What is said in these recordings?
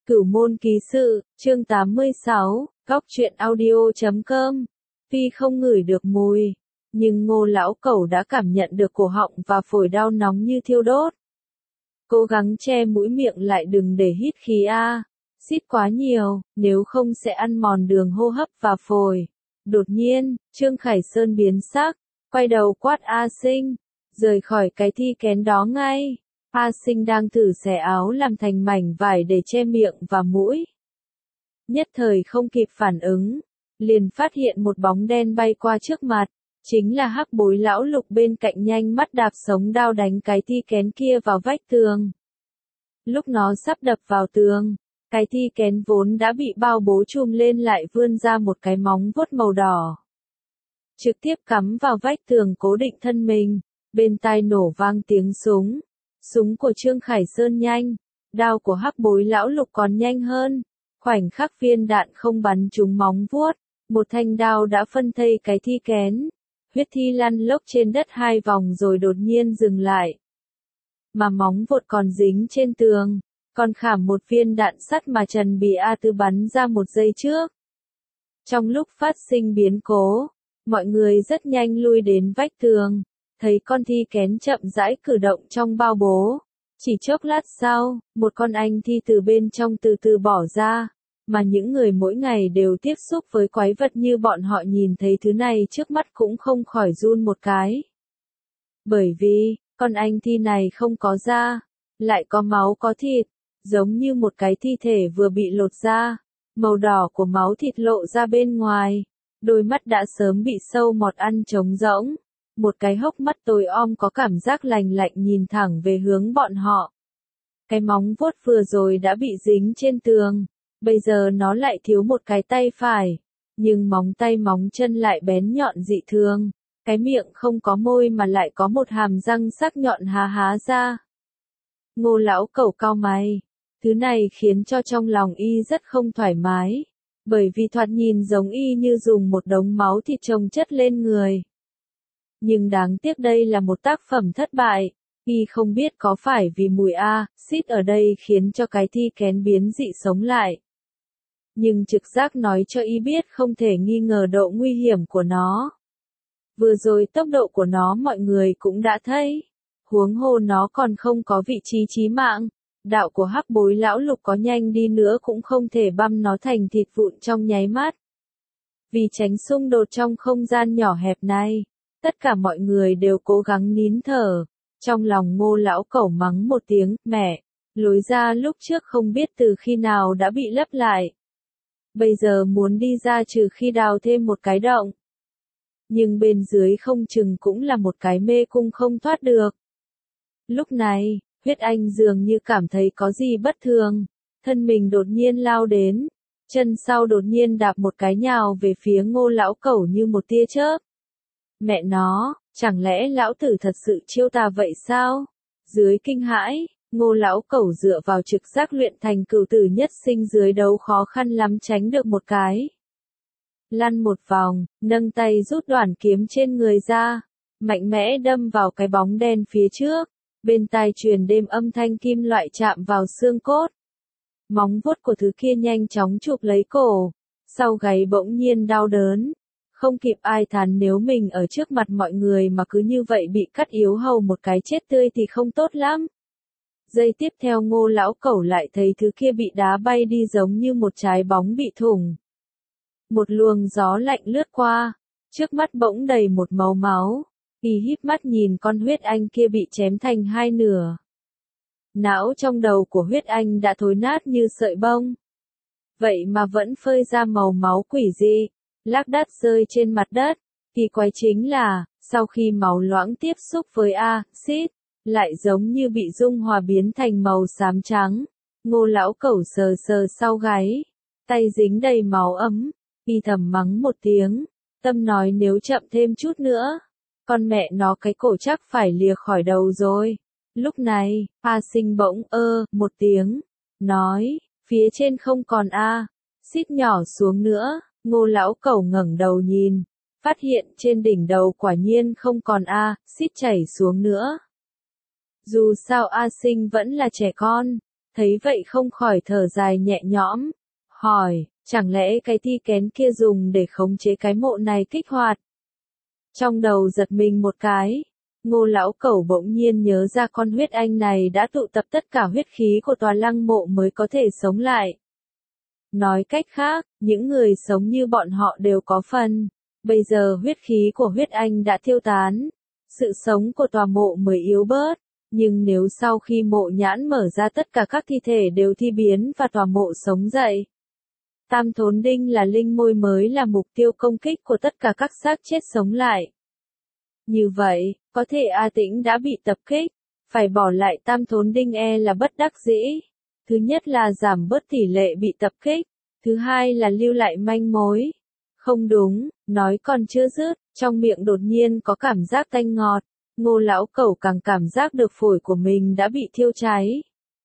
Cửu môn ký sự, chương 86, góc truyện audio.com. Tuy không ngửi được mùi, nhưng Ngô lão cẩu đã cảm nhận được cổ họng và phổi đau nóng như thiêu đốt. Cố gắng che mũi miệng lại đừng để hít khí a, xít quá nhiều, nếu không sẽ ăn mòn đường hô hấp và phổi. Đột nhiên, Trương Khải Sơn biến sắc, quay đầu quát A Sinh, rời khỏi cái thi kén đó ngay. A Sinh đang thử xẻ áo làm thành mảnh vải để che miệng và mũi. Nhất thời không kịp phản ứng, liền phát hiện một bóng đen bay qua trước mặt, chính là Hắc Bối lão Lục bên cạnh nhanh mắt đạp sống đao đánh cái thi kén kia vào vách tường. Lúc nó sắp đập vào tường, cái thi kén vốn đã bị bao bố trùm lên lại vươn ra một cái móng vuốt màu đỏ. Trực tiếp cắm vào vách tường cố định thân mình, bên tai nổ vang tiếng súng. Súng của Trương Khải Sơn nhanh, đao của Hắc Bối lão Lục còn nhanh hơn. Khoảnh khắc viên đạn không bắn trúng móng vuốt, một thanh đao đã phân thây cái thi kén. Huyết thi lăn lóc trên đất 2 vòng rồi đột nhiên dừng lại. Mà móng vuốt còn dính trên tường, còn khảm một viên đạn sắt mà Trần Bì A Tư bắn ra 1 giây trước. Trong lúc phát sinh biến cố, mọi người rất nhanh lui đến vách tường, thấy con thi kén chậm rãi cử động trong bao bố. Chỉ chốc lát sau, một con anh thi từ bên trong từ từ bỏ ra, mà những người mỗi ngày đều tiếp xúc với quái vật như bọn họ nhìn thấy thứ này trước mắt cũng không khỏi run một cái. Bởi vì, con anh thi này không có da, lại có máu có thịt, giống như một cái thi thể vừa bị lột da, màu đỏ của máu thịt lộ ra bên ngoài, đôi mắt đã sớm bị sâu mọt ăn trống rỗng. Một cái hốc mắt tối om có cảm giác lạnh lạnh nhìn thẳng về hướng bọn họ. Cái móng vuốt vừa rồi đã bị dính trên tường, bây giờ nó lại thiếu một cái tay phải, nhưng móng tay móng chân lại bén nhọn dị thường, cái miệng không có môi mà lại có một hàm răng sắc nhọn há há ra. Ngô lão cẩu cau mày, thứ này khiến cho trong lòng y rất không thoải mái, bởi vì thoạt nhìn giống y như dùng một đống máu thịt chồng chất lên người. Nhưng đáng tiếc đây là một tác phẩm thất bại, y không biết có phải vì mùi axit ở đây khiến cho cái thi kén biến dị sống lại. Nhưng trực giác nói cho y biết không thể nghi ngờ độ nguy hiểm của nó. Vừa rồi tốc độ của nó mọi người cũng đã thấy, huống hồ nó còn không có vị trí chí mạng, đạo của Hắc Bối lão Lục có nhanh đi nữa cũng không thể băm nó thành thịt vụn trong nháy mắt. Vì tránh xung đột trong không gian nhỏ hẹp này, tất cả mọi người đều cố gắng nín thở, trong lòng Ngô lão cẩu mắng một tiếng, mẹ, lối ra lúc trước không biết từ khi nào đã bị lấp lại. Bây giờ muốn đi ra trừ khi đào thêm một cái động. Nhưng bên dưới không chừng cũng là một cái mê cung không thoát được. Lúc này, Huyết Anh dường như cảm thấy có gì bất thường, thân mình đột nhiên lao đến, chân sau đột nhiên đạp một cái nhào về phía Ngô lão cẩu như một tia chớp. Mẹ nó, chẳng lẽ lão tử thật sự chiêu tà vậy sao? Dưới kinh hãi, Ngô lão cẩu dựa vào trực giác luyện thành cửu tử nhất sinh dưới đấu khó khăn lắm tránh được một cái. Lăn một vòng, nâng tay rút đoạn kiếm trên người ra, mạnh mẽ đâm vào cái bóng đen phía trước, bên tai truyền đêm âm thanh kim loại chạm vào xương cốt. Móng vuốt của thứ kia nhanh chóng chụp lấy cổ, sau gáy bỗng nhiên đau đớn. Không kịp ai thán nếu mình ở trước mặt mọi người mà cứ như vậy bị cắt yếu hầu một cái chết tươi thì không tốt lắm. Giây tiếp theo Ngô lão cẩu lại thấy thứ kia bị đá bay đi giống như một trái bóng bị thủng. Một luồng gió lạnh lướt qua, trước mắt bỗng đầy một màu máu, y híp mắt nhìn con Huyết Anh kia bị chém thành 2 nửa. Não trong đầu của Huyết Anh đã thối nát như sợi bông. Vậy mà vẫn phơi ra màu máu quỷ dị. Lác đác rơi trên mặt đất, kỳ quái chính là, sau khi máu loãng tiếp xúc với axit, lại giống như bị dung hòa biến thành màu xám trắng. Ngô lão cẩu sờ sờ sau gáy, tay dính đầy máu ấm, y thầm mắng một tiếng, tâm nói nếu chậm thêm chút nữa, con mẹ nó cái cổ chắc phải lìa khỏi đầu rồi. Lúc này, A Sinh bỗng một tiếng, nói, phía trên không còn axit nhỏ xuống nữa. Ngô lão cẩu ngẩng đầu nhìn, phát hiện trên đỉnh đầu quả nhiên không còn axit chảy xuống nữa. Dù sao A Sinh vẫn là trẻ con, thấy vậy không khỏi thở dài nhẹ nhõm, hỏi, chẳng lẽ cái thi kén kia dùng để khống chế cái mộ này kích hoạt? Trong đầu giật mình một cái, Ngô lão cẩu bỗng nhiên nhớ ra con huyết anh này đã tụ tập tất cả huyết khí của tòa lăng mộ mới có thể sống lại. Nói cách khác, những người sống như bọn họ đều có phần. Bây giờ huyết khí của huyết anh đã tiêu tán, sự sống của tòa mộ mới yếu bớt. Nhưng nếu sau khi mộ nhãn mở ra tất cả các thi thể đều thi biến và tòa mộ sống dậy, Tam Thốn Đinh là linh môi mới là mục tiêu công kích của tất cả các xác chết sống lại. Như vậy, có thể A Tĩnh đã bị tập kích, phải bỏ lại Tam Thốn Đinh là bất đắc dĩ. Thứ nhất là giảm bớt tỷ lệ bị tập kích, thứ hai là lưu lại manh mối. Không đúng, nói còn chưa dứt, trong miệng đột nhiên có cảm giác tanh ngọt, Ngô lão cẩu càng cảm giác được phổi của mình đã bị thiêu cháy.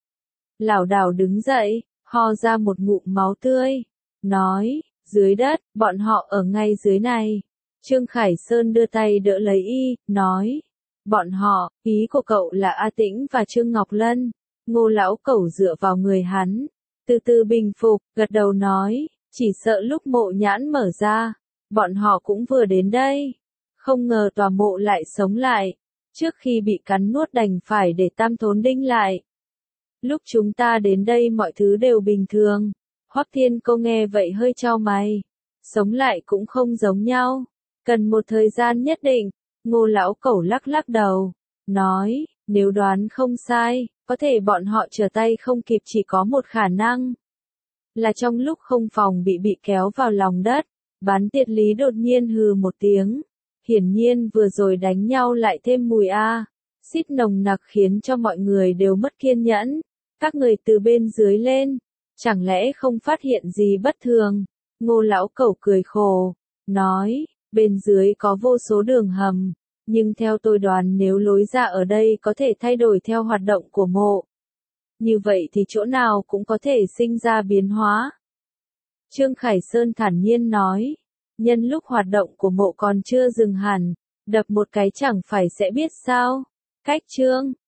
Lảo đảo đứng dậy, ho ra một ngụm máu tươi, nói, dưới đất, bọn họ ở ngay dưới này. Trương Khải Sơn đưa tay đỡ lấy y, nói, bọn họ, ý của cậu là A Tĩnh và Trương Ngọc Lân. Ngô lão cẩu dựa vào người hắn, từ từ bình phục, gật đầu nói, chỉ sợ lúc mộ nhãn mở ra, bọn họ cũng vừa đến đây. Không ngờ tòa mộ lại sống lại, trước khi bị cắn nuốt đành phải để Tam Thốn Đinh lại. Lúc chúng ta đến đây mọi thứ đều bình thường. Hoắc Thiên Câu nghe vậy hơi chau mày. Sống lại cũng không giống nhau. Cần một thời gian nhất định. Ngô lão cẩu lắc lắc đầu. Nói, nếu đoán không sai, có thể bọn họ trở tay không kịp chỉ có một khả năng. Là trong lúc không phòng bị kéo vào lòng đất. Bán Tiệt Lý đột nhiên hừ một tiếng. Hiển nhiên vừa rồi đánh nhau lại thêm mùi xít nồng nặc khiến cho mọi người đều mất kiên nhẫn. Các người từ bên dưới lên, chẳng lẽ không phát hiện gì bất thường? Ngô lão cẩu cười khổ, nói, bên dưới có vô số đường hầm, nhưng theo tôi đoán nếu lối ra ở đây có thể thay đổi theo hoạt động của mộ. Như vậy thì chỗ nào cũng có thể sinh ra biến hóa. Trương Khải Sơn thản nhiên nói, nhân lúc hoạt động của mộ còn chưa dừng hẳn, đập một cái chẳng phải sẽ biết sao? Cách Trương